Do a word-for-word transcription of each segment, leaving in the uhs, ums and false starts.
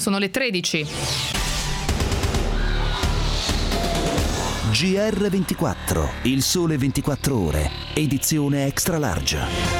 Sono le tredici. G R ventiquattro, il sole ventiquattro ore, edizione extra large.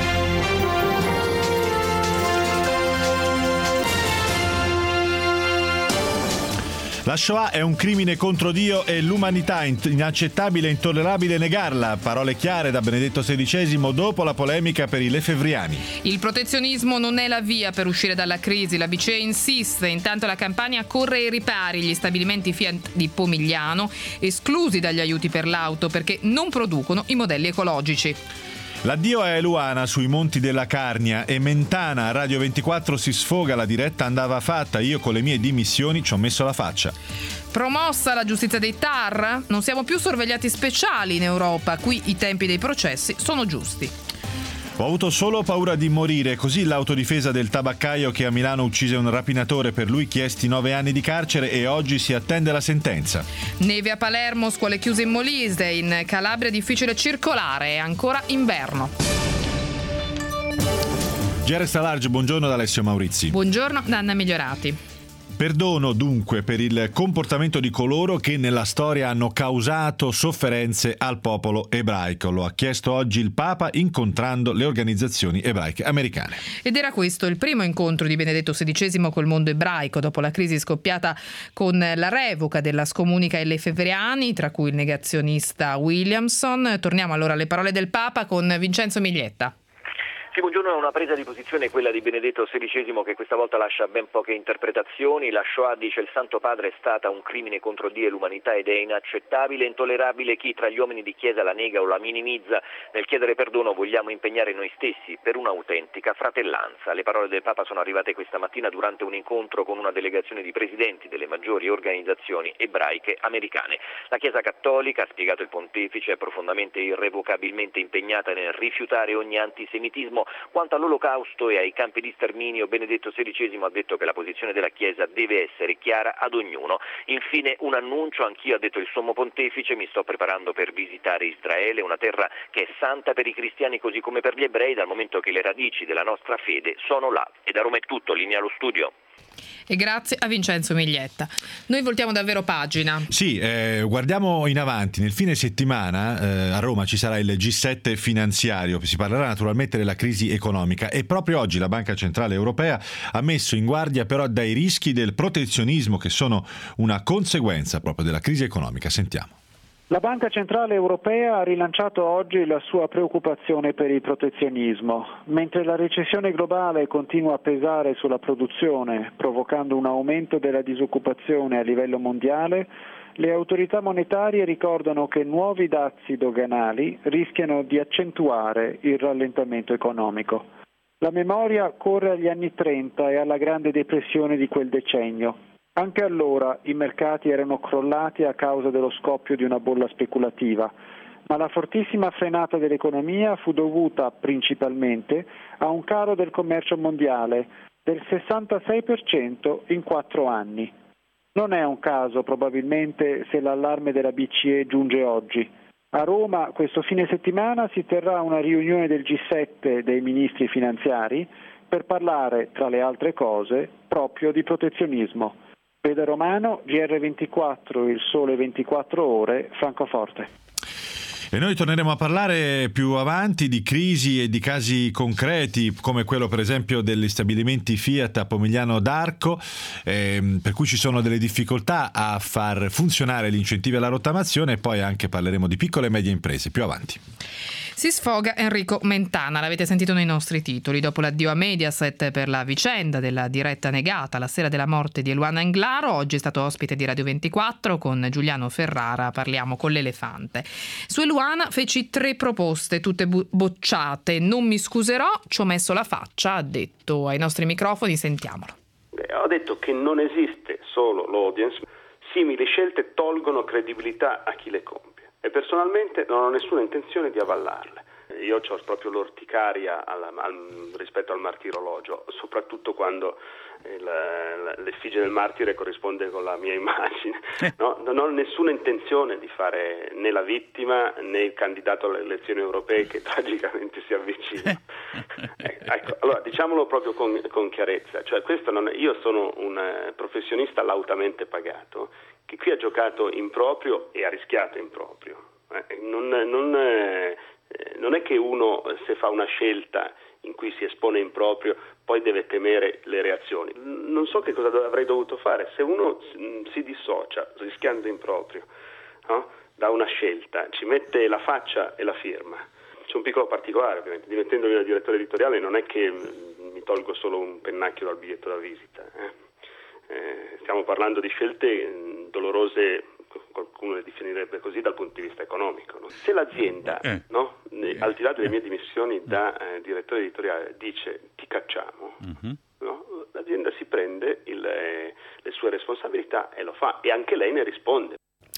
La Shoah è un crimine contro Dio e l'umanità, inaccettabile e intollerabile negarla. Parole chiare da Benedetto sedicesimo dopo la polemica per i lefebvriani. Il protezionismo non è la via per uscire dalla crisi, la B C E insiste, intanto la Campania corre ai ripari, gli stabilimenti Fiat di Pomigliano esclusi dagli aiuti per l'auto perché non producono i modelli ecologici. L'addio a Eluana sui monti della Carnia e Mentana, Radio ventiquattro si sfoga, la diretta andava fatta, io con le mie dimissioni ci ho messo la faccia. Promossa la giustizia dei T A R? Non siamo più sorvegliati speciali in Europa, qui i tempi dei processi sono giusti. Ho avuto solo paura di morire, così l'autodifesa del tabaccaio che a Milano uccise un rapinatore, per lui chiesti nove anni di carcere e oggi si attende la sentenza. Neve a Palermo, scuole chiuse in Molise, in Calabria difficile circolare, è ancora inverno. G R Extra Large, buongiorno da Alessio Maurizi. Buongiorno da Anna Migliorati. Perdono dunque per il comportamento di coloro che nella storia hanno causato sofferenze al popolo ebraico. Lo ha chiesto oggi il Papa incontrando le organizzazioni ebraiche americane. Ed era questo il primo incontro di Benedetto sedicesimo col mondo ebraico dopo la crisi scoppiata con la revoca della scomunica ai lefebvriani, tra cui il negazionista Williamson. Torniamo allora alle parole del Papa con Vincenzo Miglietta. Sì, buongiorno. Una presa di posizione, quella di Benedetto sedicesimo, che questa volta lascia ben poche interpretazioni. La Shoah, dice il Santo Padre, è stata un crimine contro Dio e l'umanità ed è inaccettabile e intollerabile chi tra gli uomini di Chiesa la nega o la minimizza. Nel chiedere perdono vogliamo impegnare noi stessi per un'autentica fratellanza. Le parole del Papa sono arrivate questa mattina durante un incontro con una delegazione di presidenti delle maggiori organizzazioni ebraiche americane. La Chiesa Cattolica, ha spiegato il Pontefice, è profondamente e irrevocabilmente impegnata nel rifiutare ogni antisemitismo. Quanto all'Olocausto e ai campi di sterminio, Benedetto sedicesimo ha detto che la posizione della Chiesa deve essere chiara ad ognuno. Infine un annuncio, anch'io, ha detto il Sommo Pontefice, mi sto preparando per visitare Israele, una terra che è santa per i cristiani così come per gli ebrei, dal momento che le radici della nostra fede sono là. E da Roma è tutto, linea allo studio. E grazie a Vincenzo Miglietta. Noi voltiamo davvero pagina. Sì, eh, guardiamo in avanti. Nel fine settimana eh, a Roma ci sarà il G sette finanziario. Si parlerà naturalmente della crisi economica e proprio oggi la Banca Centrale Europea ha messo in guardia però dai rischi del protezionismo che sono una conseguenza proprio della crisi economica. Sentiamo. La Banca Centrale Europea ha rilanciato oggi la sua preoccupazione per il protezionismo. Mentre la recessione globale continua a pesare sulla produzione, provocando un aumento della disoccupazione a livello mondiale, le autorità monetarie ricordano che nuovi dazi doganali rischiano di accentuare il rallentamento economico. La memoria corre agli anni trenta e alla Grande Depressione di quel decennio. Anche allora i mercati erano crollati a causa dello scoppio di una bolla speculativa, ma la fortissima frenata dell'economia fu dovuta principalmente a un calo del commercio mondiale del sessantasei per cento in quattro anni. Non è un caso probabilmente se l'allarme della B C E giunge oggi. A Roma questo fine settimana si terrà una riunione del G sette dei ministri finanziari per parlare, tra le altre cose, proprio di protezionismo. Veda Romano, G R ventiquattro, il sole ventiquattro ore, Francoforte. E noi torneremo a parlare più avanti di crisi e di casi concreti, come quello per esempio degli stabilimenti Fiat a Pomigliano d'Arco, ehm, per cui ci sono delle difficoltà a far funzionare gli incentivi alla rottamazione, e poi anche parleremo di piccole e medie imprese più avanti. Si sfoga Enrico Mentana, l'avete sentito nei nostri titoli. Dopo l'addio a Mediaset per la vicenda della diretta negata la sera della morte di Eluana Englaro, oggi è stato ospite di Radio ventiquattro con Giuliano Ferrara, parliamo con l'elefante. Su Eluana feci tre proposte, tutte bu- bocciate. Non mi scuserò, ci ho messo la faccia, ha detto ai nostri microfoni, sentiamolo. Beh, ho detto che non esiste solo l'audience, simili scelte tolgono credibilità a chi le compie. E personalmente non ho nessuna intenzione di avallarle. Io ho proprio l'orticaria al, al, rispetto al martirologio, soprattutto quando il, l'effigie del martire corrisponde con la mia immagine. No? Non ho nessuna intenzione di fare né la vittima né il candidato alle elezioni europee che tragicamente si avvicina. Ecco, allora diciamolo proprio con, con chiarezza, cioè questo non è, io sono un eh, professionista lautamente pagato che qui ha giocato in proprio e ha rischiato in proprio. Eh, non, non, eh, non è che uno se fa una scelta in cui si espone in proprio poi deve temere le reazioni. Non so che cosa avrei dovuto fare. Se uno si dissocia rischiando in proprio, no? Da una scelta, ci mette la faccia e la firma. C'è un piccolo particolare, ovviamente, diventandomi una direttore editoriale non è che mi tolgo solo un pennacchio dal biglietto da visita. Eh. Eh, stiamo parlando di scelte dolorose, qualcuno le definirebbe così, dal punto di vista economico. No? Se l'azienda, eh. no, al di là delle mie dimissioni da eh, direttore editoriale, dice ti cacciamo, uh-huh. no? L'azienda si prende il, eh, le sue responsabilità e lo fa, e anche lei ne risponde.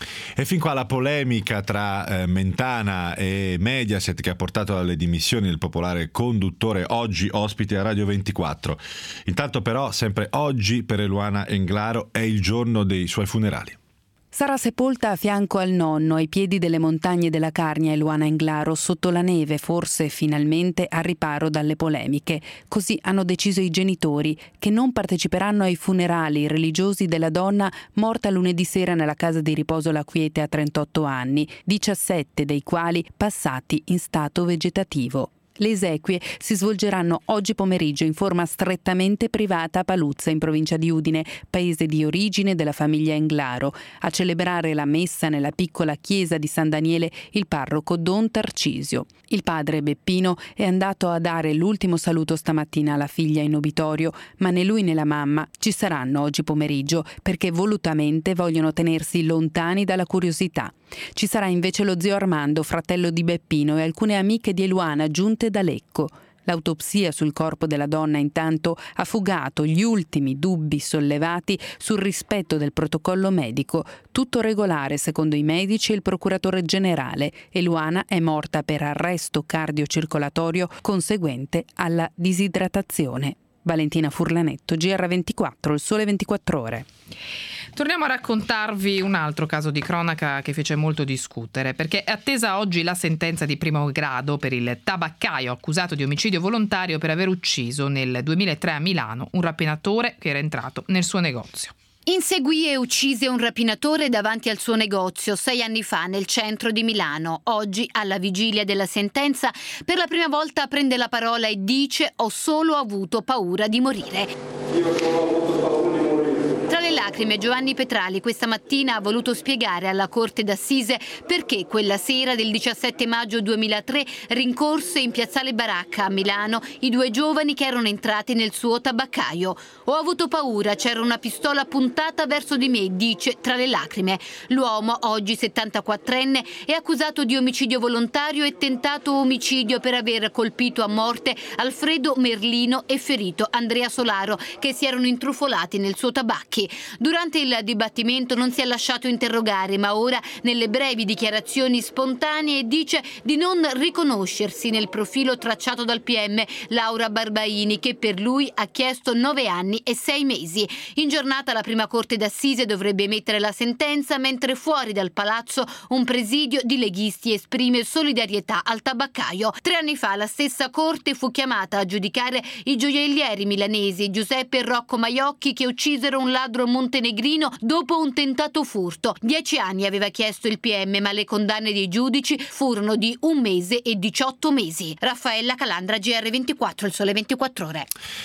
E fin qua la polemica tra eh, Mentana e Mediaset che ha portato alle dimissioni del popolare conduttore, oggi ospite a Radio ventiquattro. Intanto però, sempre oggi per Eluana Englaro è il giorno dei suoi funerali. Sarà sepolta a fianco al nonno, ai piedi delle montagne della Carnia, Eluana Englaro, sotto la neve, forse finalmente al riparo dalle polemiche. Così hanno deciso i genitori, che non parteciperanno ai funerali religiosi della donna morta lunedì sera nella casa di riposo La Quiete a trentotto anni, diciassette dei quali passati in stato vegetativo. Le esequie si svolgeranno oggi pomeriggio in forma strettamente privata a Paluzza, in provincia di Udine, paese di origine della famiglia Englaro. A celebrare la messa nella piccola chiesa di San Daniele il parroco Don Tarcisio. Il padre Beppino è andato a dare l'ultimo saluto stamattina alla figlia in obitorio, ma né lui né la mamma ci saranno oggi pomeriggio perché volutamente vogliono tenersi lontani dalla curiosità. Ci sarà invece lo zio Armando, fratello di Beppino, e alcune amiche di Eluana giunte da Lecco. L'autopsia sul corpo della donna intanto ha fugato gli ultimi dubbi sollevati sul rispetto del protocollo medico. Tutto regolare secondo i medici e il procuratore generale. Eluana è morta per arresto cardiocircolatorio conseguente alla disidratazione. Valentina Furlanetto, G R ventiquattro, Il Sole ventiquattro Ore. Torniamo a raccontarvi un altro caso di cronaca che fece molto discutere, perché è attesa oggi la sentenza di primo grado per il tabaccaio accusato di omicidio volontario per aver ucciso nel duemilatré a Milano un rapinatore che era entrato nel suo negozio. Inseguì e uccise un rapinatore davanti al suo negozio sei anni fa nel centro di Milano. Oggi, alla vigilia della sentenza, per la prima volta prende la parola e dice: «Ho solo avuto paura di morire». Io solo ho avuto paura di morire. Tra le lacrime, Giovanni Petrali questa mattina ha voluto spiegare alla Corte d'Assise perché quella sera del diciassette maggio duemilatré rincorse in piazzale Baracca a Milano i due giovani che erano entrati nel suo tabaccaio. «Ho avuto paura, c'era una pistola puntata verso di me», dice tra le lacrime. L'uomo, oggi settantaquattrenne, è accusato di omicidio volontario e tentato omicidio per aver colpito a morte Alfredo Merlino e ferito Andrea Solaro, che si erano intrufolati nel suo tabacchi. Durante il dibattimento non si è lasciato interrogare, ma ora nelle brevi dichiarazioni spontanee dice di non riconoscersi nel profilo tracciato dal P M Laura Barbaini, che per lui ha chiesto nove anni e sei mesi. In giornata la prima corte d'assise dovrebbe emettere la sentenza, mentre fuori dal palazzo un presidio di leghisti esprime solidarietà al tabaccaio. Tre anni fa la stessa corte fu chiamata a giudicare i gioiellieri milanesi Giuseppe e Rocco Maiocchi, che uccisero un ladro montenegrino dopo un tentato furto. Dieci anni aveva chiesto il P M, ma le condanne dei giudici furono di un mese e diciotto mesi. Raffaella Calandra, G R ventiquattro, Il Sole ventiquattro Ore.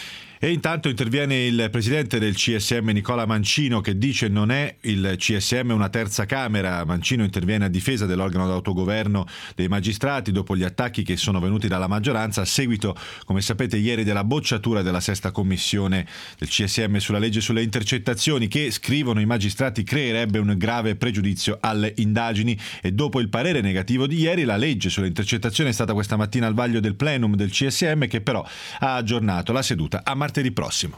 E intanto interviene il presidente del C S M Nicola Mancino, che dice non è il C S M una terza Camera. Mancino interviene a difesa dell'organo d'autogoverno dei magistrati dopo gli attacchi che sono venuti dalla maggioranza a seguito, come sapete, ieri della bocciatura della sesta commissione del C S M sulla legge sulle intercettazioni, che, scrivono i magistrati, creerebbe un grave pregiudizio alle indagini. E dopo il parere negativo di ieri, la legge sulle intercettazioni è stata questa mattina al vaglio del plenum del C S M, che però ha aggiornato la seduta a martedì prossimo.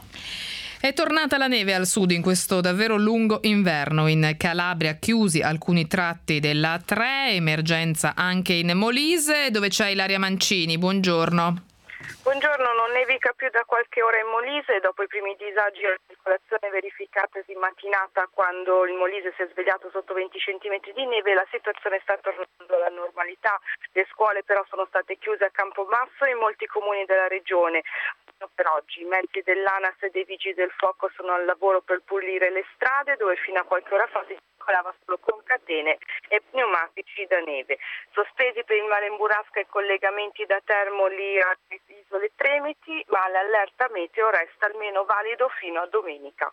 È tornata la neve al sud in questo davvero lungo inverno. In Calabria chiusi alcuni tratti della A tre, emergenza anche in Molise, dove c'è Ilaria Mancini. Buongiorno. Buongiorno, non nevica più da qualche ora in Molise dopo i primi disagi alla circolazione verificatasi in mattinata quando il Molise si è svegliato sotto venti centimetri di neve. La situazione sta tornando alla normalità, le scuole però sono state chiuse a Campobasso e in molti comuni della regione. Per oggi i mezzi dell'ANAS e dei vigili del fuoco sono al lavoro per pulire le strade dove fino a qualche ora fa si circolava solo con catene e pneumatici da neve. Sospesi per il mare in burrasca i collegamenti da Termoli a Isole Tremiti, ma l'allerta meteo resta almeno valido fino a domenica.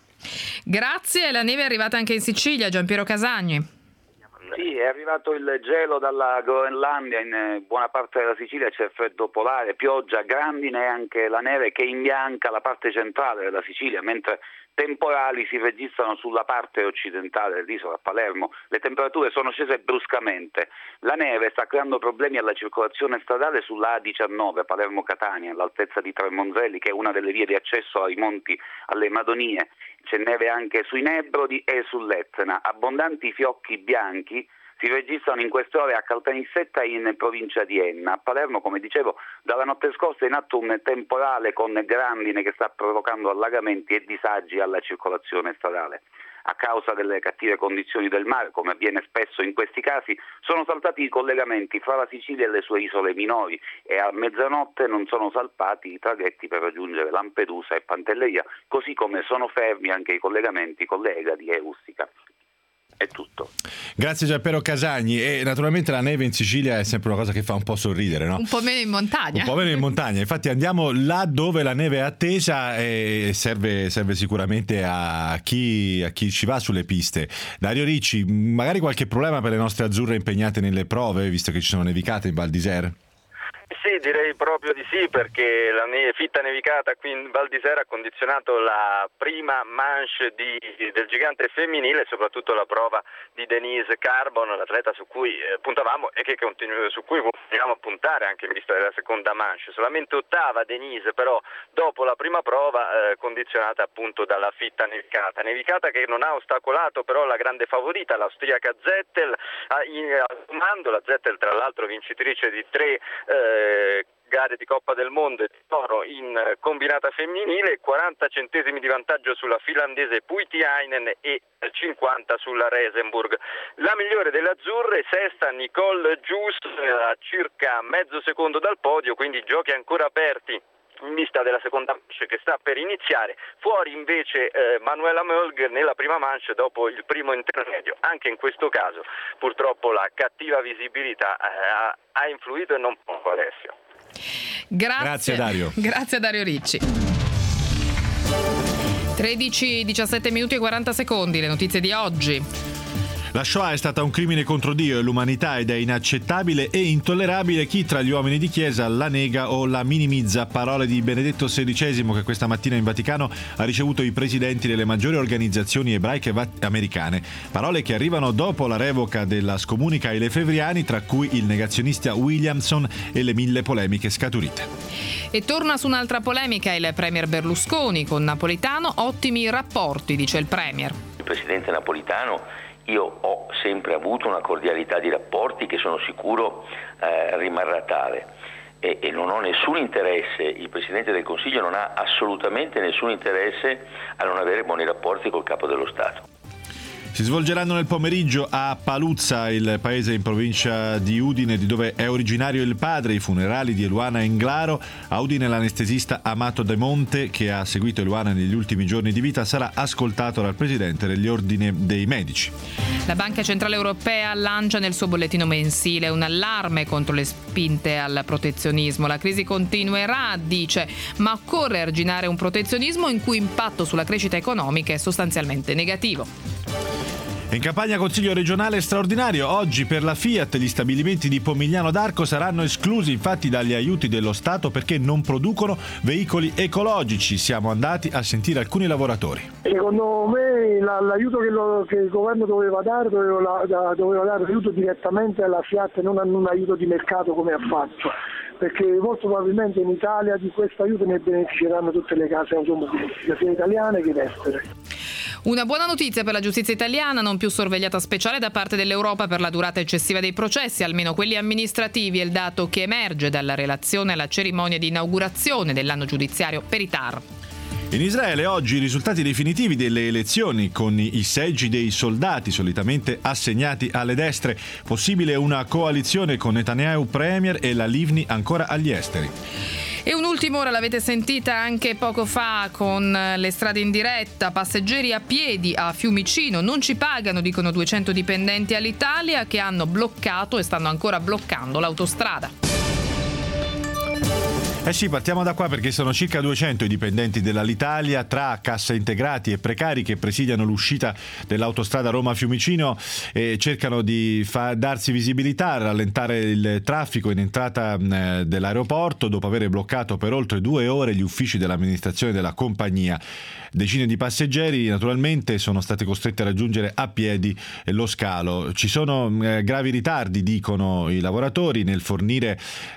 Grazie, la neve è arrivata anche in Sicilia, Giampiero Casagni. Sì, è arrivato il gelo dalla Groenlandia, in buona parte della Sicilia c'è freddo polare, pioggia, grandine e anche la neve che imbianca la parte centrale della Sicilia, mentre temporali si registrano sulla parte occidentale dell'isola, a Palermo. Le temperature sono scese bruscamente. La neve sta creando problemi alla circolazione stradale sulla A diciannove, Palermo-Catania, all'altezza di Tremonzelli, che è una delle vie di accesso ai monti, alle Madonie. C'è neve anche sui Nebrodi e sull'Etna. Abbondanti fiocchi bianchi si registrano in queste ore a Caltanissetta in provincia di Enna. A Palermo, come dicevo, dalla notte scorsa è in atto un temporale con grandine che sta provocando allagamenti e disagi alla circolazione stradale. A causa delle cattive condizioni del mare, come avviene spesso in questi casi, sono saltati i collegamenti fra la Sicilia e le sue isole minori e a mezzanotte non sono salpati i traghetti per raggiungere Lampedusa e Pantelleria, così come sono fermi anche i collegamenti con le Egadi e Ustica. È tutto. Grazie Giampiero Casagni. E naturalmente la neve in Sicilia è sempre una cosa che fa un po' sorridere, no? Un po' meno in montagna. Un po' meno in montagna. Infatti andiamo là dove la neve è attesa e serve, serve sicuramente a chi, a chi ci va sulle piste. Dario Ricci, magari qualche problema per le nostre azzurre impegnate nelle prove, visto che ci sono nevicate in Val d'Isère? Sì, direi proprio di sì, perché la ne- fitta nevicata qui in Val d'Isère ha condizionato la prima manche di, del gigante femminile e soprattutto la prova di Denise Carbon, l'atleta su cui eh, puntavamo e che continu- su cui continuiamo a puntare anche in vista della seconda manche. Solamente ottava Denise, però dopo la prima prova eh, condizionata appunto dalla fitta nevicata. Nevicata che non ha ostacolato però la grande favorita, l'austriaca Zettel, al comando. La Zettel tra l'altro vincitrice di tre eh, gare di Coppa del Mondo e di oro in combinata femminile, quaranta centesimi di vantaggio sulla finlandese Puitiainen e cinquanta sulla Resenburg. La migliore delle azzurre, sesta Nicole Gius, a circa mezzo secondo dal podio, quindi giochi ancora aperti in vista della seconda manche che sta per iniziare. Fuori invece eh, Manuela Mölg nella prima manche dopo il primo intermedio. Anche in questo caso purtroppo la cattiva visibilità eh, ha, ha influito e non poco, Alessio. Grazie. Grazie Dario. Grazie a Dario Ricci. tredici, diciassette minuti e quaranta secondi, le notizie di oggi. La Shoah è stata un crimine contro Dio e l'umanità ed è inaccettabile e intollerabile chi tra gli uomini di chiesa la nega o la minimizza. Parole di Benedetto sedicesimo che questa mattina in Vaticano ha ricevuto i presidenti delle maggiori organizzazioni ebraiche americane. Parole che arrivano dopo la revoca della scomunica ai lefevriani, tra cui il negazionista Williamson e le mille polemiche scaturite. E torna su un'altra polemica il premier Berlusconi con Napolitano. Ottimi rapporti, dice il premier. Il presidente Napolitano, io ho sempre avuto una cordialità di rapporti che sono sicuro eh, rimarrà tale e, e non ho nessun interesse, il Presidente del Consiglio non ha assolutamente nessun interesse a non avere buoni rapporti col Capo dello Stato. Si svolgeranno nel pomeriggio a Paluzza, il paese in provincia di Udine, di dove è originario il padre, i funerali di Eluana Englaro. A Udine l'anestesista Amato De Monte, che ha seguito Eluana negli ultimi giorni di vita, sarà ascoltato dal presidente degli ordini dei medici. La Banca Centrale Europea lancia nel suo bollettino mensile un allarme contro le spinte al protezionismo. La crisi continuerà, dice, ma occorre arginare un protezionismo in cui impatto sulla crescita economica è sostanzialmente negativo. In campagna Consiglio regionale straordinario, oggi per la Fiat gli stabilimenti di Pomigliano d'Arco saranno esclusi infatti dagli aiuti dello Stato perché non producono veicoli ecologici. Siamo andati a sentire alcuni lavoratori. Secondo me la, l'aiuto che, lo, che il governo doveva dare, doveva, la, doveva dare l'aiuto direttamente alla Fiat e non un aiuto di mercato come ha fatto, perché molto probabilmente in Italia di questo aiuto ne beneficeranno tutte le case automobilistiche, sia italiane che estere. Una buona notizia per la giustizia italiana, non più sorvegliata speciale da parte dell'Europa per la durata eccessiva dei processi, almeno quelli amministrativi, è il dato che emerge dalla relazione alla cerimonia di inaugurazione dell'anno giudiziario per i T A R. In Israele oggi i risultati definitivi delle elezioni con i seggi dei soldati solitamente assegnati alle destre. Possibile una coalizione con Netanyahu premier e la Livni ancora agli esteri. E un'ultima ora l'avete sentita anche poco fa con le strade in diretta, passeggeri a piedi a Fiumicino, non ci pagano, dicono duecento dipendenti all'Italia che hanno bloccato e stanno ancora bloccando l'autostrada. Eh sì, partiamo da qua perché sono circa duecento i dipendenti dell'Alitalia tra cassa integrati e precari che presidiano l'uscita dell'autostrada Roma-Fiumicino e cercano di fa- darsi visibilità, rallentare il traffico in entrata eh, dell'aeroporto dopo aver bloccato per oltre due ore gli uffici dell'amministrazione della compagnia. Decine di passeggeri naturalmente sono stati costretti a raggiungere a piedi lo scalo. Ci sono eh, gravi ritardi, dicono i lavoratori, nel fornire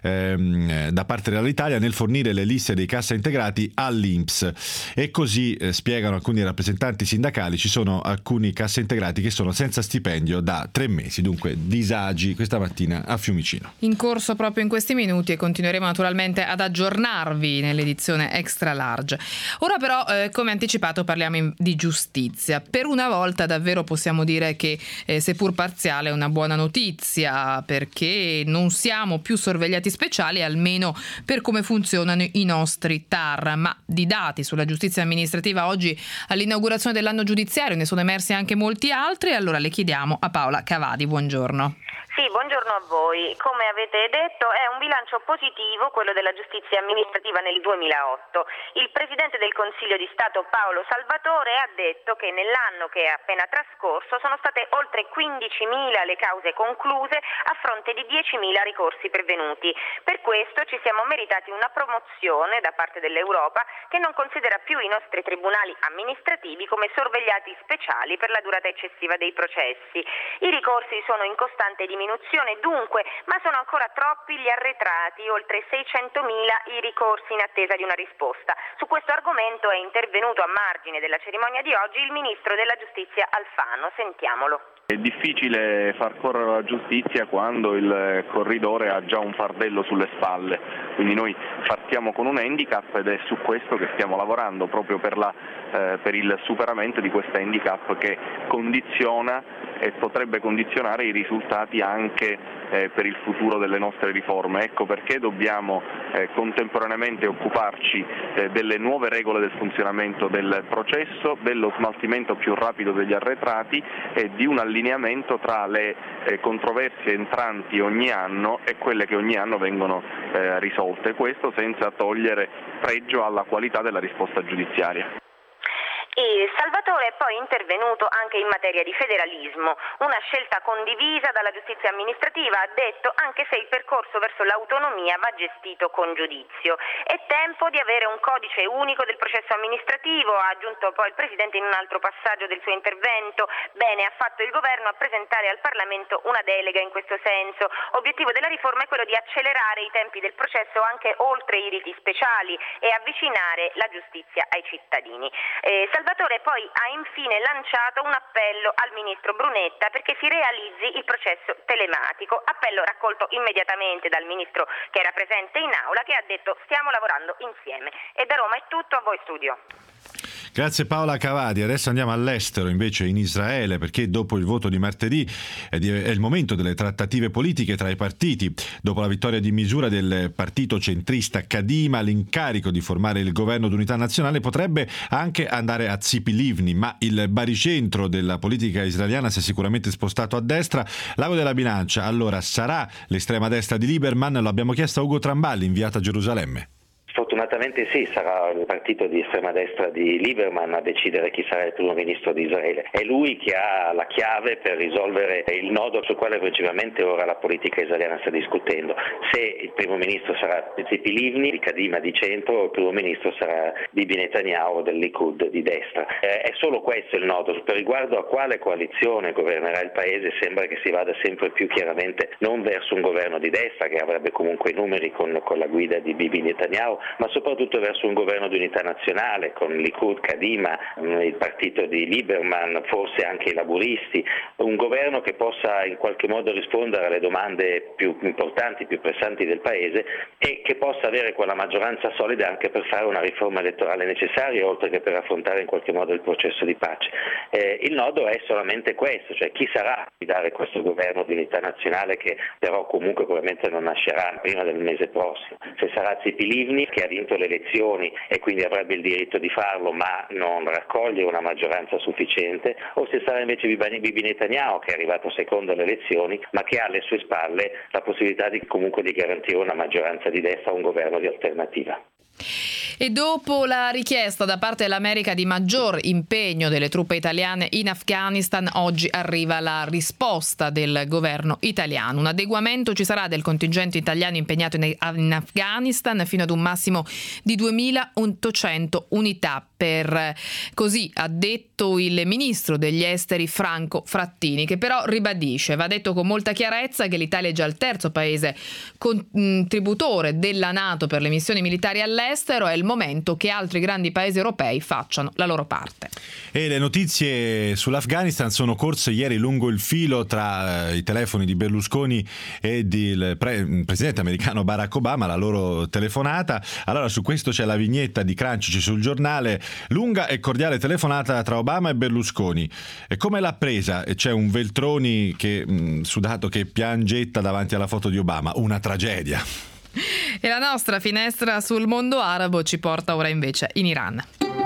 ehm, da parte dell'Alitalia nel fornire le liste dei cassa integrati all'I N P S e così eh, spiegano alcuni rappresentanti sindacali, ci sono alcuni cassa integrati che sono senza stipendio da tre mesi, dunque disagi questa mattina a Fiumicino. In corso proprio in questi minuti e continueremo naturalmente ad aggiornarvi nell'edizione extra large. Ora però eh, come anticipato parliamo in, di giustizia. Per una volta davvero possiamo dire che eh, seppur parziale è una buona notizia perché non siamo più sorvegliati speciali, almeno per come funzionano i nostri T A R, ma di dati sulla giustizia amministrativa oggi all'inaugurazione dell'anno giudiziario ne sono emersi anche molti altri, allora le chiediamo a Paola Cavadi. Buongiorno. Sì, buongiorno a voi. Come avete detto è un bilancio positivo quello della giustizia amministrativa nel duemilaotto. Il Presidente del Consiglio di Stato Paolo Salvatore ha detto che nell'anno che è appena trascorso sono state oltre quindicimila le cause concluse a fronte di diecimila ricorsi pervenuti. Per questo ci siamo meritati una promozione da parte dell'Europa che non considera più i nostri tribunali amministrativi come sorvegliati speciali per la durata eccessiva dei processi. I ricorsi sono in costante diminuzione dunque, ma sono ancora troppi gli arretrati, oltre seicentomila i ricorsi in attesa di una risposta. Su questo argomento è intervenuto a margine della cerimonia di oggi il Ministro della Giustizia Alfano. Sentiamolo. È difficile far correre la giustizia quando il corridore ha già un fardello sulle spalle, quindi noi partiamo con un handicap ed è su questo che stiamo lavorando, proprio per, la, eh, per il superamento di questo handicap che condiziona e potrebbe condizionare i risultati anche eh, per il futuro delle nostre riforme. Ecco perché dobbiamo eh, contemporaneamente occuparci eh, delle nuove regole del funzionamento del processo, dello smaltimento più rapido degli arretrati e di un allineamento tra le eh, controversie entranti ogni anno e quelle che ogni anno vengono eh, risolte, questo senza togliere pregio alla qualità della risposta giudiziaria. E Salvatore è poi intervenuto anche in materia di federalismo, una scelta condivisa dalla giustizia amministrativa, ha detto, anche se il percorso verso l'autonomia va gestito con giudizio. È tempo di avere un codice unico del processo amministrativo, ha aggiunto poi il Presidente in un altro passaggio del suo intervento. Bene ha fatto il Governo a presentare al Parlamento una delega in questo senso. Obiettivo della riforma è quello di accelerare i tempi del processo anche oltre i riti speciali e avvicinare la giustizia ai cittadini. Eh, Salvatore poi ha infine lanciato un appello al ministro Brunetta perché si realizzi il processo telematico, appello raccolto immediatamente dal ministro che era presente in aula, che ha detto stiamo lavorando insieme. E da Roma è tutto, a voi studio. Grazie Paola Cavadi. Adesso andiamo all'estero, invece in Israele, perché dopo il voto di martedì è il momento delle trattative politiche tra i partiti. Dopo la vittoria di misura del partito centrista Kadima, l'incarico di formare il governo d'unità nazionale potrebbe anche andare a Tzipi Livni, ma il baricentro della politica israeliana si è sicuramente spostato a destra. L'ago della bilancia, allora, sarà l'estrema destra di Lieberman? Lo abbiamo chiesto a Ugo Tramballi, inviato a Gerusalemme. Sfortunatamente sì, sarà il partito di estrema destra di Lieberman a decidere chi sarà il primo ministro di Israele. È lui che ha la chiave per risolvere il nodo sul quale principalmente ora la politica israeliana sta discutendo. Se il primo ministro sarà Tzipi Livni di Kadima di centro o il primo ministro sarà Bibi Netanyahu del Likud di destra. Eh, è solo questo il nodo. Per riguardo a quale coalizione governerà il paese sembra che si vada sempre più chiaramente non verso un governo di destra che avrebbe comunque i numeri con, con la guida di Bibi Netanyahu, ma soprattutto verso un governo di unità nazionale con Likud, Kadima, il partito di Lieberman, forse anche i laburisti, un governo che possa in qualche modo rispondere alle domande più importanti, più pressanti del Paese e che possa avere quella maggioranza solida anche per fare una riforma elettorale necessaria, oltre che per affrontare in qualche modo il processo di pace. Eh, il nodo è solamente questo, cioè chi sarà a guidare questo governo di unità nazionale che però comunque probabilmente non nascerà prima del mese prossimo. Se sarà Tzipi Livni, che ha vinto le elezioni e quindi avrebbe il diritto di farlo ma non raccoglie una maggioranza sufficiente, o se sarà invece Bibi Netanyahu, che è arrivato secondo alle elezioni ma che ha alle sue spalle la possibilità di comunque di garantire una maggioranza di destra a un governo di alternativa. E dopo la richiesta da parte dell'America di maggior impegno delle truppe italiane in Afghanistan, oggi arriva la risposta del governo italiano. Un adeguamento ci sarà del contingente italiano impegnato in, in Afghanistan fino ad un massimo di duemilaottocento unità. Per così ha detto il ministro degli esteri Franco Frattini, che però ribadisce, va detto con molta chiarezza, che l'Italia è già il terzo paese contributore della NATO per le missioni militari all'estero. È il momento che altri grandi paesi europei facciano la loro parte. E le notizie sull'Afghanistan sono corse ieri lungo il filo tra i telefoni di Berlusconi e del pre- presidente americano Barack Obama, la loro telefonata. Allora, su questo c'è la vignetta di Crancici sul giornale. Lunga e cordiale telefonata tra Obama e Berlusconi. E come l'ha presa? E c'è un Veltroni che mh, sudato che piangetta davanti alla foto di Obama. Una tragedia. E la nostra finestra sul mondo arabo ci porta ora invece in Iran.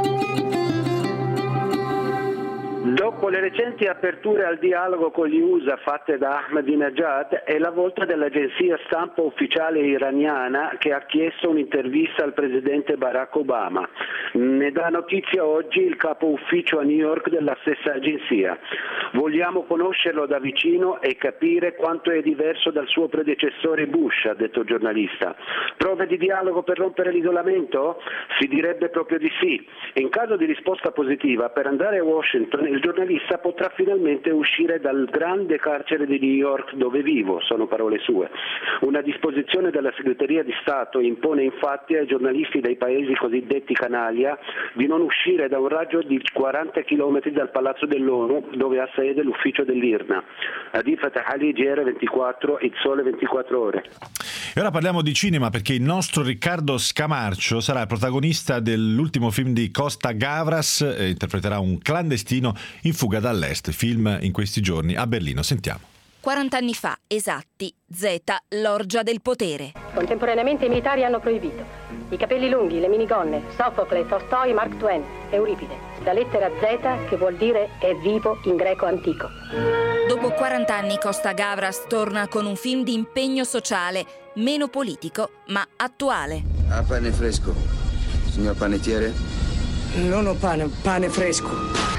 Dopo le recenti aperture al dialogo con gli U S A fatte da Ahmadinejad, è la volta dell'agenzia stampa ufficiale iraniana che ha chiesto un'intervista al presidente Barack Obama. Ne dà notizia oggi il capo ufficio a New York della stessa agenzia. Vogliamo conoscerlo da vicino e capire quanto è diverso dal suo predecessore Bush, ha detto il giornalista. Prove di dialogo per rompere l'isolamento? Si direbbe proprio di sì. In caso di risposta positiva, per andare a Washington il giornalista potrà finalmente uscire dal grande carcere di New York dove vivo, sono parole sue. Una disposizione della Segreteria di Stato impone infatti ai giornalisti dei paesi cosiddetti canaglia di non uscire da un raggio di quaranta chilometri dal Palazzo dell'ONU dove ha sede l'ufficio dell'I R N A. Adi Fatahali, G R ventiquattro, Il Sole ventiquattro Ore. E ora parliamo di cinema, perché il nostro Riccardo Scamarcio sarà il protagonista dell'ultimo film di Costa Gavras e interpreterà un clandestino in fuga dall'est, film in questi giorni a Berlino. Sentiamo. quaranta anni fa, esatti, Z, l'orgia del potere. Contemporaneamente i militari hanno proibito i capelli lunghi, le minigonne, Sofocle, Tolstoi, Mark Twain, Euripide. La lettera Z, che vuol dire è vivo in greco antico. Dopo quaranta anni Costa Gavras torna con un film di impegno sociale, meno politico ma attuale. Ha pane fresco, signor panettiere? Non ho pane, pane fresco.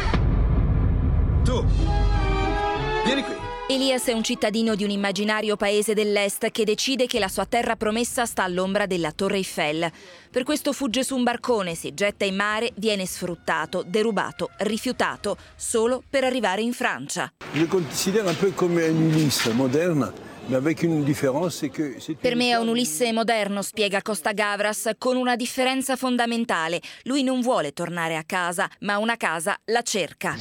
Tu, vieni qui. Elias è un cittadino di un immaginario paese dell'est che decide che la sua terra promessa sta all'ombra della Torre Eiffel. Per questo fugge su un barcone, si getta in mare, viene sfruttato, derubato, rifiutato, solo per arrivare in Francia. Je considère un peu comme une Ulysse moderne. Per me è un Ulisse moderno, spiega Costa Gavras, con una differenza fondamentale. Lui non vuole tornare a casa, ma una casa la cerca.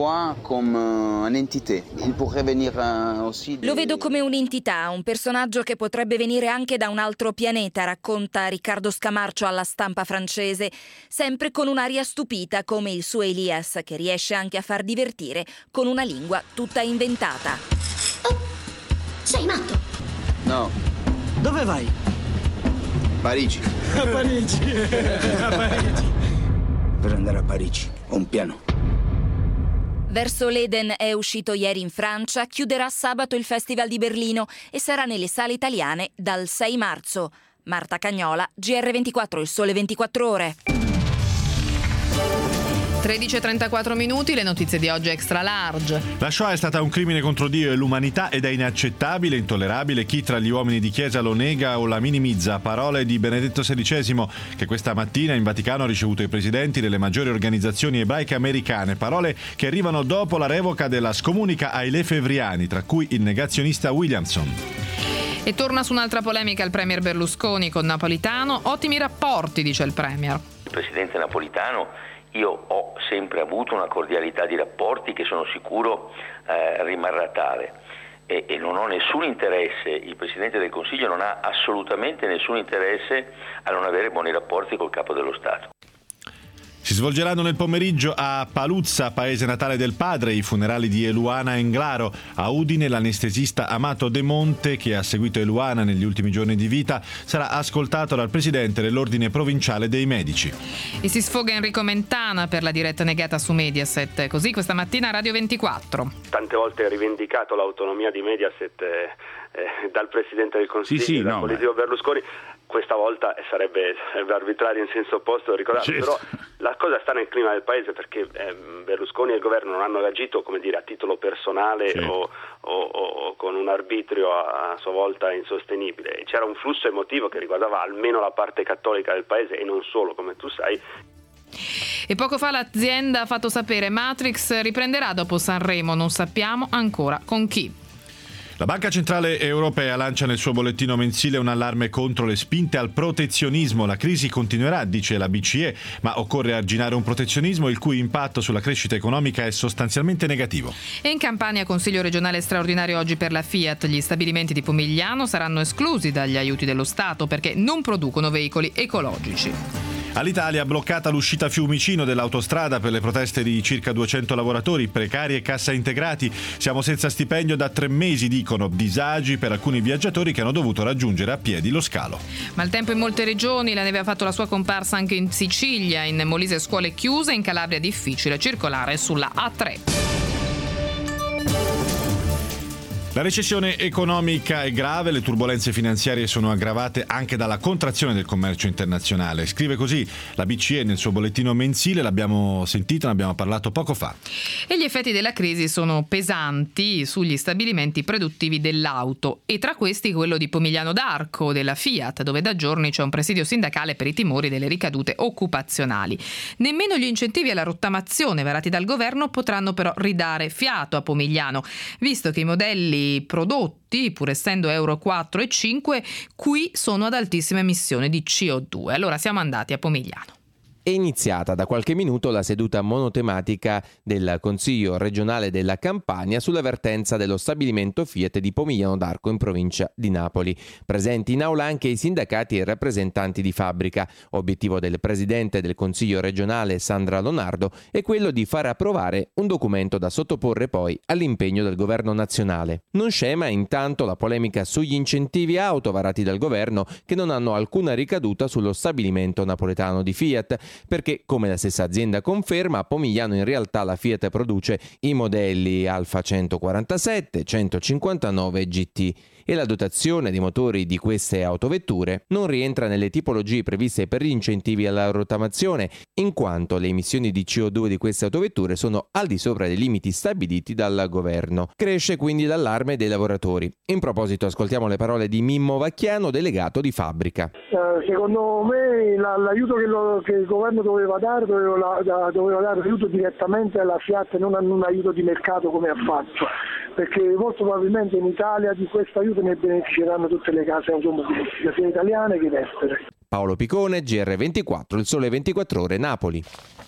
Lo vedo come un'entità, un personaggio che potrebbe venire anche da un altro pianeta, racconta Riccardo Scamarcio alla stampa francese, sempre con un'aria stupita come il suo Elias, che riesce anche a far divertire con una lingua tutta inventata. Oh. Sei matto? No. Dove vai? Parigi. A Parigi. A Parigi. Per andare a Parigi ho un piano. Verso l'Eden è uscito ieri in Francia, chiuderà sabato il Festival di Berlino e sarà nelle sale italiane dal sei marzo. Marta Cagnola, G R ventiquattro, Il Sole ventiquattro Ore. tredici e trentaquattro minuti, le notizie di oggi extra large. La Shoah è stata un crimine contro Dio e l'umanità ed è inaccettabile, intollerabile. Chi tra gli uomini di chiesa lo nega o la minimizza? Parole di Benedetto sedicesimo, che questa mattina in Vaticano ha ricevuto i presidenti delle maggiori organizzazioni ebraiche americane. Parole che arrivano dopo la revoca della scomunica ai lefevriani, tra cui il negazionista Williamson. E torna su un'altra polemica il premier Berlusconi con Napolitano. Ottimi rapporti, dice il premier. Il presidente Napolitano, io ho sempre avuto una cordialità di rapporti che sono sicuro eh, rimarrà tale. E, e non ho nessun interesse, il Presidente del Consiglio non ha assolutamente nessun interesse a non avere buoni rapporti col Capo dello Stato. Si svolgeranno nel pomeriggio a Paluzza, paese natale del padre, i funerali di Eluana Englaro. A Udine l'anestesista Amato De Monte, che ha seguito Eluana negli ultimi giorni di vita, sarà ascoltato dal presidente dell'Ordine Provinciale dei Medici. E si sfoga Enrico Mentana per la diretta negata su Mediaset, così questa mattina a Radio ventiquattro. Tante volte ha rivendicato l'autonomia di Mediaset eh, eh, dal Presidente del Consiglio, sì, sì, dal no, politico beh. Berlusconi. Questa volta sarebbe, sarebbe arbitrario in senso opposto, ricordato, Certo. Però la cosa sta nel clima del paese, perché eh, Berlusconi e il governo non hanno reagito, come dire, a titolo personale, sì, o, o, o con un arbitrio a, a sua volta insostenibile. C'era un flusso emotivo che riguardava almeno la parte cattolica del paese e non solo, come tu sai. E poco fa l'azienda ha fatto sapere Matrix riprenderà dopo Sanremo, non sappiamo ancora con chi. La Banca Centrale Europea lancia nel suo bollettino mensile un allarme contro le spinte al protezionismo. La crisi continuerà, dice la B C E, ma occorre arginare un protezionismo il cui impatto sulla crescita economica è sostanzialmente negativo. E in Campania consiglio regionale straordinario oggi per la Fiat. Gli stabilimenti di Pomigliano saranno esclusi dagli aiuti dello Stato perché non producono veicoli ecologici. All'Italia bloccata l'uscita Fiumicino dell'autostrada per le proteste di circa duecento lavoratori, precari e cassa integrati. Siamo senza stipendio da tre mesi, dicono, disagi per alcuni viaggiatori che hanno dovuto raggiungere a piedi lo scalo. Maltempo in molte regioni, la neve ha fatto la sua comparsa anche in Sicilia, in Molise scuole chiuse, in Calabria difficile circolare sulla A tre. La recessione economica è grave, le turbolenze finanziarie sono aggravate anche dalla contrazione del commercio internazionale. Scrive così la B C E nel suo bollettino mensile, l'abbiamo sentito, ne abbiamo parlato poco fa. E gli effetti della crisi sono pesanti sugli stabilimenti produttivi dell'auto e tra questi quello di Pomigliano d'Arco della Fiat, dove da giorni c'è un presidio sindacale per i timori delle ricadute occupazionali. Nemmeno gli incentivi alla rottamazione varati dal governo potranno però ridare fiato a Pomigliano, visto che i modelli prodotti, pur essendo Euro quattro e cinque, qui sono ad altissime emissioni di C O due. Allora siamo andati a Pomigliano. È iniziata da qualche minuto la seduta monotematica del Consiglio regionale della Campania sulla vertenza dello stabilimento Fiat di Pomigliano d'Arco in provincia di Napoli. Presenti in aula anche i sindacati e i rappresentanti di fabbrica. Obiettivo del presidente del Consiglio regionale Sandra Lonardo è quello di far approvare un documento da sottoporre poi all'impegno del governo nazionale. Non scema intanto la polemica sugli incentivi auto varati dal governo che non hanno alcuna ricaduta sullo stabilimento napoletano di Fiat, perché, come la stessa azienda conferma, a Pomigliano in realtà la Fiat produce i modelli Alfa centoquarantasette, centocinquantanove e G T e la dotazione di motori di queste autovetture non rientra nelle tipologie previste per gli incentivi alla rottamazione, in quanto le emissioni di C O due di queste autovetture sono al di sopra dei limiti stabiliti dal governo. Cresce quindi l'allarme dei lavoratori. In proposito ascoltiamo le parole di Mimmo Vacchiano, delegato di fabbrica. Uh, secondo me la, l'aiuto che, lo, che il governo doveva dare doveva, da, doveva dare l'aiuto direttamente alla Fiat, non un aiuto di mercato come ha fatto, perché molto probabilmente in Italia di questo aiuto ne beneficeranno tutte le case automobilistiche, sia italiane che estere. Paolo Picone, G R ventiquattro, Il Sole ventiquattro Ore, Napoli.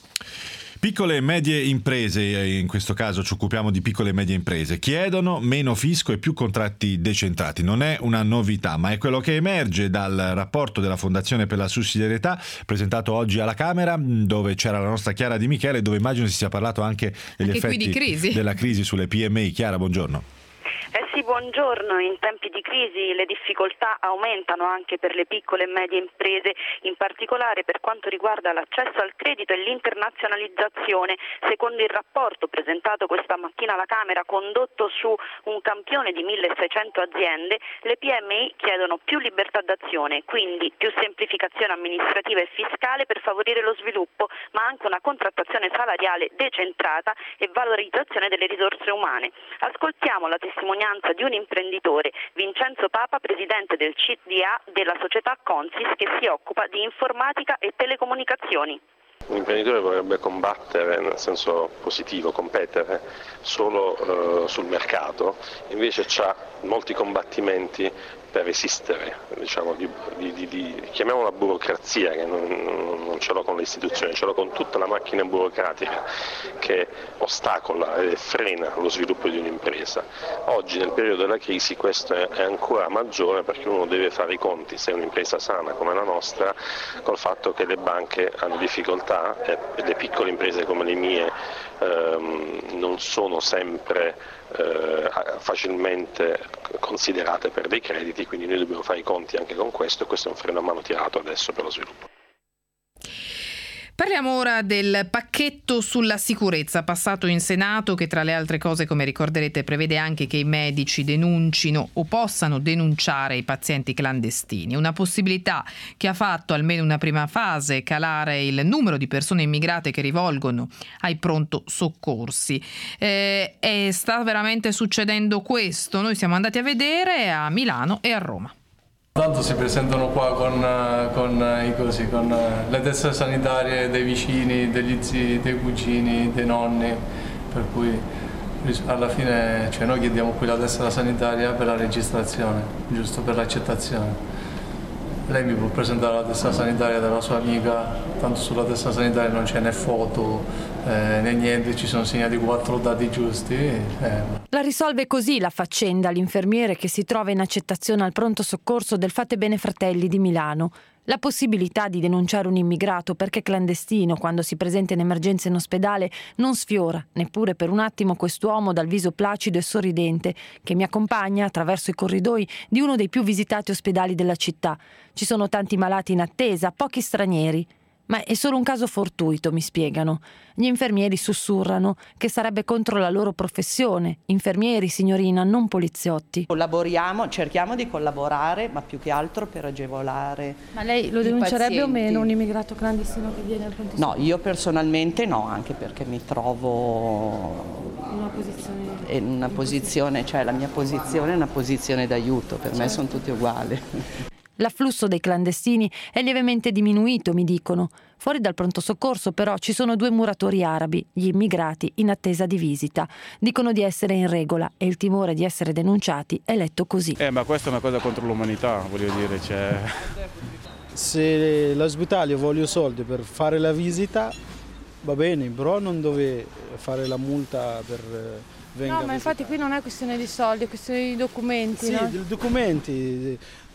Piccole e medie imprese, in questo caso ci occupiamo di piccole e medie imprese, chiedono meno fisco e più contratti decentrati. Non è una novità, ma è quello che emerge dal rapporto della Fondazione per la Sussidiarietà presentato oggi alla Camera, dove c'era la nostra Chiara Di Michele, dove immagino si sia parlato anche degli anche effetti qui di crisi. della crisi sulle P M I. Chiara, buongiorno. Eh sì, buongiorno. In tempi di crisi le difficoltà aumentano anche per le piccole e medie imprese, in particolare per quanto riguarda l'accesso al credito e l'internazionalizzazione. Secondo il rapporto presentato questa mattina alla Camera, condotto su un campione di milleseicento aziende, le P M I chiedono più libertà d'azione, quindi più semplificazione amministrativa e fiscale per favorire lo sviluppo, ma anche una contrattazione salariale decentrata e valorizzazione delle risorse umane. Ascoltiamo la testimonianza di un imprenditore, Vincenzo Papa, presidente del C D A della società Consis che si occupa di informatica e telecomunicazioni. L'imprenditore vorrebbe combattere, nel senso positivo, competere solo eh, sul mercato, invece ha molti combattimenti per resistere, diciamo, di, di, di, di chiamiamola burocrazia, che non, non ce l'ho con le istituzioni, ce l'ho con tutta la macchina burocratica che ostacola e frena lo sviluppo di un'impresa. Oggi nel periodo della crisi questo è ancora maggiore, perché uno deve fare i conti, se è un'impresa sana come la nostra, col fatto che le banche hanno difficoltà e le piccole imprese come le mie ehm, non sono sempre eh, facilmente considerate per dei crediti, quindi noi dobbiamo fare i conti anche con questo, e questo è un freno a mano tirato adesso per lo sviluppo. Parliamo ora del pacchetto sulla sicurezza passato in Senato, che tra le altre cose, come ricorderete, prevede anche che i medici denuncino o possano denunciare i pazienti clandestini. Una possibilità che ha fatto, almeno in una prima fase, calare il numero di persone immigrate che rivolgono ai pronto soccorsi. Eh, e sta veramente succedendo questo? Noi siamo andati a vedere a Milano e a Roma. Tanto si presentano qua con, con, i cosi, con le tessere sanitarie dei vicini, degli zii, dei cugini, dei nonni, per cui alla fine, cioè, noi chiediamo qui la tessera sanitaria per la registrazione, giusto per l'accettazione. Lei mi può presentare la tessera sanitaria della sua amica, tanto sulla tessera sanitaria non c'è né foto eh, né niente, ci sono segnati quattro dati giusti. Eh. La risolve così la faccenda l'infermiere che si trova in accettazione al pronto soccorso del Fatebenefratelli Fratelli di Milano. La possibilità di denunciare un immigrato perché clandestino quando si presenta in emergenza in ospedale non sfiora neppure per un attimo quest'uomo dal viso placido e sorridente che mi accompagna attraverso i corridoi di uno dei più visitati ospedali della città. Ci sono tanti malati in attesa, pochi stranieri. Ma è solo un caso fortuito, mi spiegano. Gli infermieri sussurrano che sarebbe contro la loro professione. Infermieri, signorina, non poliziotti. Collaboriamo, cerchiamo di collaborare, ma più che altro per agevolare. Ma lei lo denuncerebbe o meno un immigrato clandestino che viene al pronto soccorso? No, io personalmente no, anche perché mi trovo in una posizione, in una posizione, cioè la mia posizione è una posizione d'aiuto, per certo. Me sono tutti uguali. L'afflusso dei clandestini è lievemente diminuito, mi dicono. Fuori dal pronto soccorso però ci sono due muratori arabi, gli immigrati in attesa di visita. Dicono di essere in regola e il timore di essere denunciati è letto così. Eh, ma questa è una cosa contro l'umanità, voglio dire. Cioè... Se l'ospedale vuole soldi per fare la visita, va bene, però non deve fare la multa per... venga no, ma infatti qui non è questione di soldi, è questione di documenti. Sì, no? di documenti.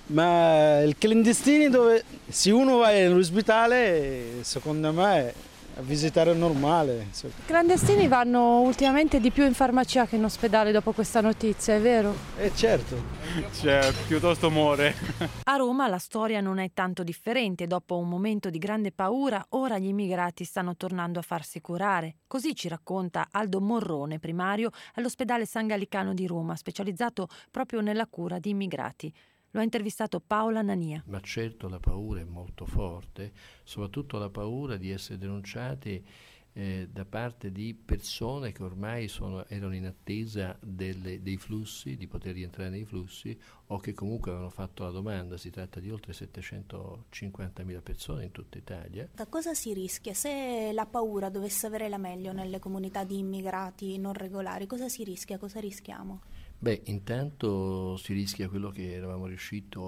Ma il clandestino, dove se uno va all'ospedale, secondo me a visitare è normale. I clandestini vanno ultimamente di più in farmacia che in ospedale dopo questa notizia, è vero? Eh certo, cioè piuttosto muore. A Roma la storia non è tanto differente. Dopo un momento di grande paura, ora gli immigrati stanno tornando a farsi curare. Così ci racconta Aldo Morrone, primario all'ospedale San Gallicano di Roma, specializzato proprio nella cura di immigrati. Lo ha intervistato Paola Nania. Ma certo la paura è molto forte, soprattutto la paura di essere denunciati eh, da parte di persone che ormai sono, erano in attesa delle, dei flussi, di poter rientrare nei flussi, o che comunque avevano fatto la domanda. Si tratta di oltre settecentocinquantamila persone in tutta Italia. Da cosa si rischia? Se la paura dovesse avere la meglio nelle comunità di immigrati non regolari, cosa si rischia? Cosa rischiamo? Beh, intanto si rischia quello che eravamo riusciti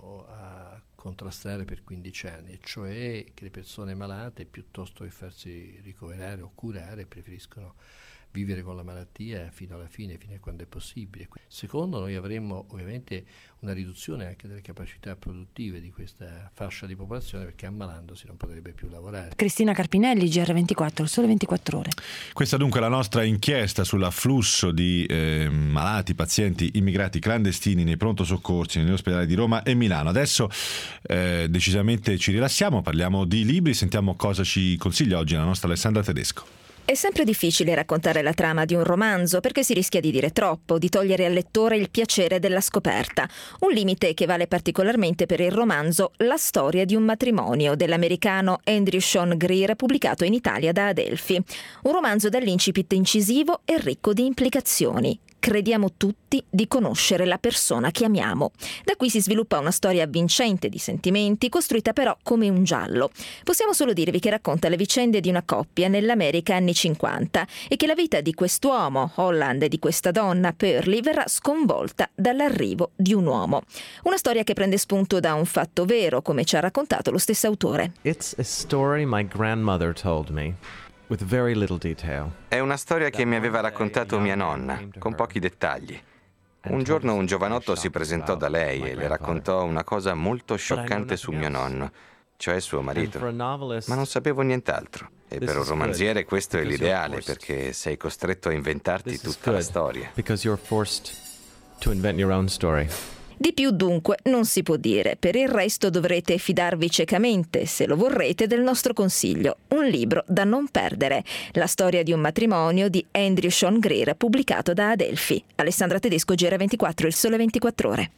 a contrastare per quindici anni, cioè che le persone malate, piuttosto che farsi ricoverare o curare, preferiscono vivere con la malattia fino alla fine, fino a quando è possibile. Secondo, noi avremmo ovviamente una riduzione anche delle capacità produttive di questa fascia di popolazione, perché ammalandosi non potrebbe più lavorare. Cristina Carpinelli, G R ventiquattro, il Sole ventiquattro Ore. Questa dunque è la nostra inchiesta sull'afflusso di eh, malati, pazienti immigrati clandestini nei pronto soccorsi negli ospedali di Roma e Milano. Adesso eh, decisamente ci rilassiamo, parliamo di libri, sentiamo cosa ci consiglia oggi la nostra Alessandra Tedesco. È sempre difficile raccontare la trama di un romanzo perché si rischia di dire troppo, di togliere al lettore il piacere della scoperta. Un limite che vale particolarmente per il romanzo La storia di un matrimonio dell'americano Andrew Sean Greer, pubblicato in Italia da Adelphi. Un romanzo dall'incipit incisivo e ricco di implicazioni. crediamo tutti di conoscere la persona che amiamo. Da qui si sviluppa una storia avvincente di sentimenti, costruita però come un giallo. Possiamo solo dirvi che racconta le vicende di una coppia nell'America anni cinquanta e che la vita di quest'uomo, Holland, e di questa donna, Pearlie, verrà sconvolta dall'arrivo di un uomo. Una storia che prende spunto da un fatto vero, come ci ha raccontato lo stesso autore. It's a story my grandmother told me. With very little detail. È una storia che mi aveva raccontato mia nonna, con pochi dettagli. Un giorno un giovanotto si presentò da lei e le raccontò una cosa molto scioccante su mio nonno, cioè suo marito. Ma non sapevo nient'altro. E per un romanziere questo è l'ideale, perché sei costretto a inventarti tutta la storia. Because you're forced to invent your own story. Di più dunque non si può dire, per il resto dovrete fidarvi ciecamente, se lo vorrete, del nostro consiglio, un libro da non perdere, La storia di un matrimonio di Andrew Sean Greer, pubblicato da Adelphi. Alessandra Tedesco, G R ventiquattro, Il Sole ventiquattro Ore.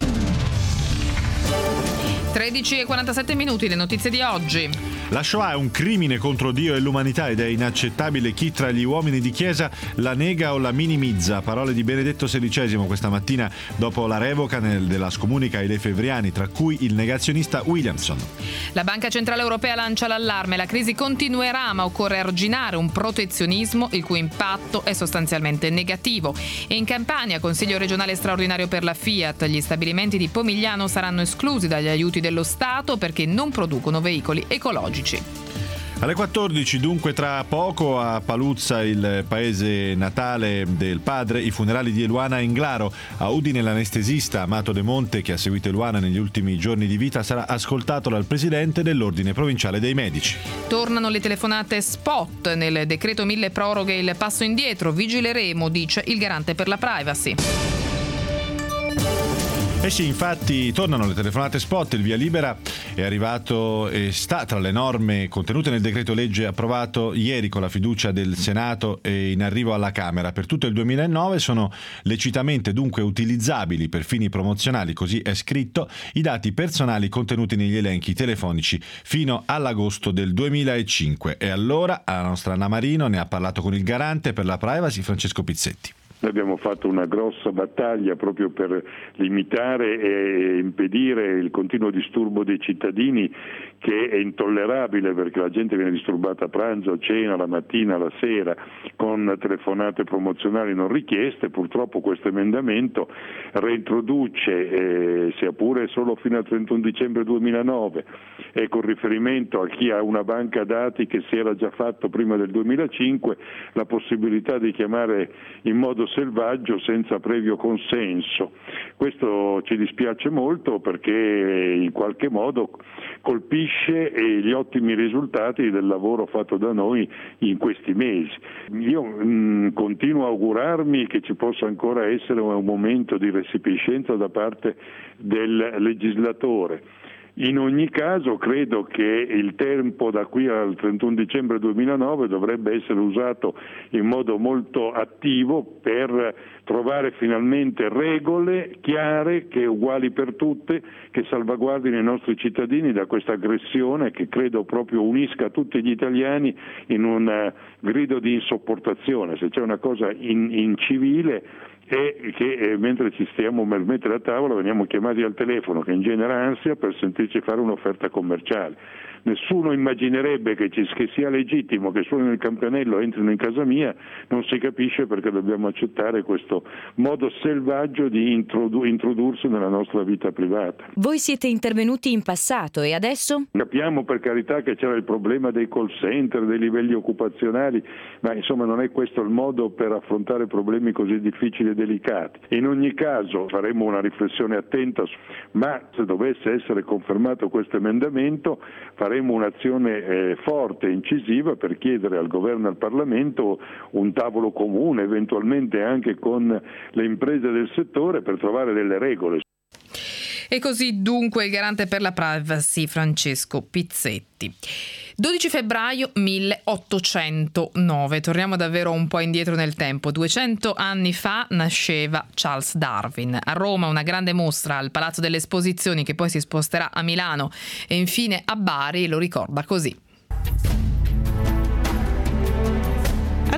tredici e quarantasette minuti, le notizie di oggi. La Shoah è un crimine contro Dio e l'umanità ed è inaccettabile chi tra gli uomini di chiesa la nega o la minimizza. Parole di Benedetto sedicesimo questa mattina dopo la revoca nel, della scomunica ai lefebvriani, tra cui il negazionista Williamson. La Banca Centrale Europea lancia l'allarme. La crisi continuerà, ma occorre arginare un protezionismo il cui impatto è sostanzialmente negativo. E in Campania, Consiglio regionale straordinario per la Fiat, gli stabilimenti di Pomigliano saranno esclusi dagli aiuti dello Stato perché non producono veicoli ecologici. Alle quattordici, dunque tra poco, a Paluzza, il paese natale del padre, i funerali di Eluana Englaro. A Udine l'anestesista Amato De Monte, che ha seguito Eluana negli ultimi giorni di vita, sarà ascoltato dal presidente dell'Ordine Provinciale dei Medici. Tornano le telefonate spot. Nel decreto mille proroghe il passo indietro. Vigileremo, dice il garante per la privacy. Eh sì, infatti tornano le telefonate spot, il via libera è arrivato e sta tra le norme contenute nel decreto legge approvato ieri con la fiducia del Senato e in arrivo alla Camera. Per tutto il duemilanove sono lecitamente dunque utilizzabili per fini promozionali, così è scritto, i dati personali contenuti negli elenchi telefonici fino all'agosto del duemilacinque. E allora la nostra Anna Marino ne ha parlato con il garante per la privacy Francesco Pizzetti. Noi abbiamo fatto una grossa battaglia proprio per limitare e impedire il continuo disturbo dei cittadini, che è intollerabile perché la gente viene disturbata a pranzo, a cena, la mattina, la sera, con telefonate promozionali non richieste. Purtroppo questo emendamento reintroduce, eh, sia pure solo fino al trentuno dicembre duemilanove, e con riferimento a chi ha una banca dati che si era già fatto prima del duemilacinque, la possibilità di chiamare in modo selvaggio senza previo consenso. Questo ci dispiace molto perché in qualche modo colpisce gli ottimi risultati del lavoro fatto da noi in questi mesi. Io mh, continuo a augurarmi che ci possa ancora essere un momento di resipiscenza da parte del legislatore. In ogni caso credo che il tempo da qui al trentuno dicembre duemilanove dovrebbe essere usato in modo molto attivo per trovare finalmente regole chiare, che uguali per tutte, che salvaguardino i nostri cittadini da questa aggressione che credo proprio unisca tutti gli italiani in un grido di insopportazione. Se c'è una cosa in, incivile è che eh, mentre ci stiamo per mettere a tavola veniamo chiamati al telefono, che ingenera ansia, per sentirci fare un'offerta commerciale. Nessuno immaginerebbe che, ci, che sia legittimo che suonino il campanello e entrino in casa mia, non si capisce perché dobbiamo accettare questo modo selvaggio di introdu- introdursi nella nostra vita privata. Voi siete intervenuti in passato e adesso? Capiamo per carità che c'era il problema dei call center, dei livelli occupazionali, ma insomma non è questo il modo per affrontare problemi così difficili e delicati. In ogni caso faremo una riflessione attenta, ma se dovesse essere confermato questo emendamento faremo un'azione eh, forte e incisiva per chiedere al governo e al Parlamento un tavolo comune, eventualmente anche con le imprese del settore, per trovare delle regole. E così dunque il garante per la privacy Francesco Pizzetti. dodici febbraio milleottocentonove, torniamo davvero un po' indietro nel tempo. duecento anni fa nasceva Charles Darwin. A Roma una grande mostra al Palazzo delle Esposizioni, che poi si sposterà a Milano e infine a Bari, lo ricorda così. A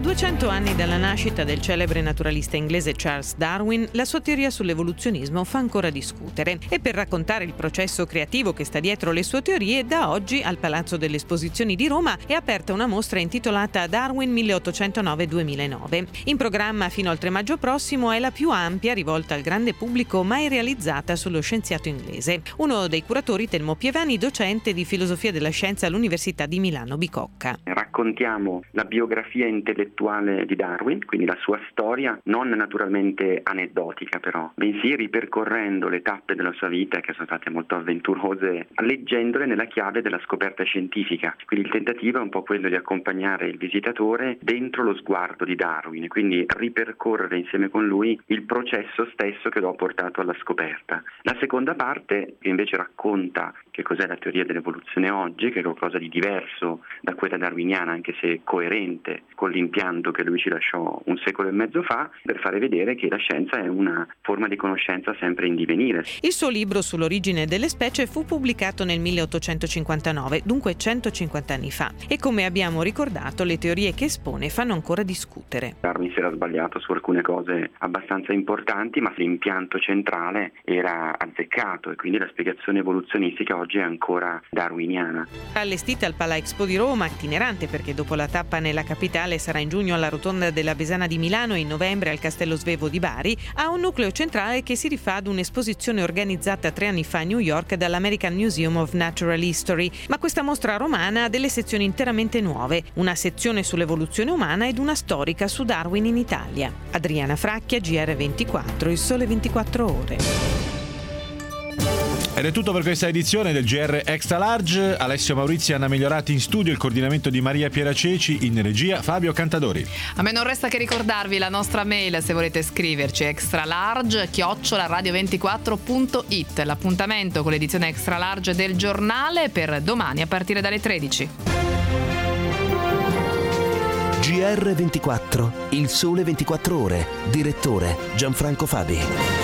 duecento anni dalla nascita del celebre naturalista inglese Charles Darwin, la sua teoria sull'evoluzionismo fa ancora discutere. E per raccontare il processo creativo che sta dietro le sue teorie, da oggi al Palazzo delle Esposizioni di Roma è aperta una mostra intitolata Darwin milleottocentonove duemilanove. In programma fino al tre maggio prossimo, è la più ampia rivolta al grande pubblico mai realizzata sullo scienziato inglese. Uno dei curatori, Telmo Pievani, docente di filosofia della scienza all'Università di Milano Bicocca. Raccontiamo la biografia intellettuale di Darwin, quindi la sua storia, non naturalmente aneddotica però, bensì ripercorrendo le tappe della sua vita che sono state molto avventurose, leggendole nella chiave della scoperta scientifica. Quindi il tentativo è un po' quello di accompagnare il visitatore dentro lo sguardo di Darwin e quindi ripercorrere insieme con lui il processo stesso che lo ha portato alla scoperta. La seconda parte che invece racconta che cos'è la teoria dell'evoluzione oggi, che è qualcosa di diverso da quella darwiniana, anche se coerente con l'impianto che lui ci lasciò un secolo e mezzo fa, per fare vedere che la scienza è una forma di conoscenza sempre in divenire. Il suo libro sull'origine delle specie fu pubblicato nel milleottocentocinquantanove, dunque centocinquanta anni fa, e come abbiamo ricordato le teorie che espone fanno ancora discutere. Darwin si era sbagliato su alcune cose abbastanza importanti, ma l'impianto centrale era azzeccato e quindi la spiegazione evoluzionistica oggi è ancora darwiniana. Allestita al Pala Expo di Roma, itinerante perché dopo la tappa nella capitale sarà in giugno alla Rotonda della Besana di Milano e in novembre al Castello Svevo di Bari, ha un nucleo centrale che si rifà ad un'esposizione organizzata tre anni fa a New York dall'American Museum of Natural History. Ma questa mostra romana ha delle sezioni interamente nuove, una sezione sull'evoluzione umana ed una storica su Darwin in Italia. Adriana Fracchia, G R ventiquattro, Il Sole ventiquattro Ore. Ed è tutto per questa edizione del G R Extra Large. Alessio Maurizio e Anna Migliorati in studio, il coordinamento di Maria Piera Ceci, in regia Fabio Cantadori. A me non resta che ricordarvi la nostra mail se volete scriverci, extralarge chiocciola radio ventiquattro punto it. L'appuntamento con l'edizione Extra Large del giornale per domani a partire dalle tredici. G R ventiquattro, Il Sole ventiquattro Ore, direttore Gianfranco Fabi.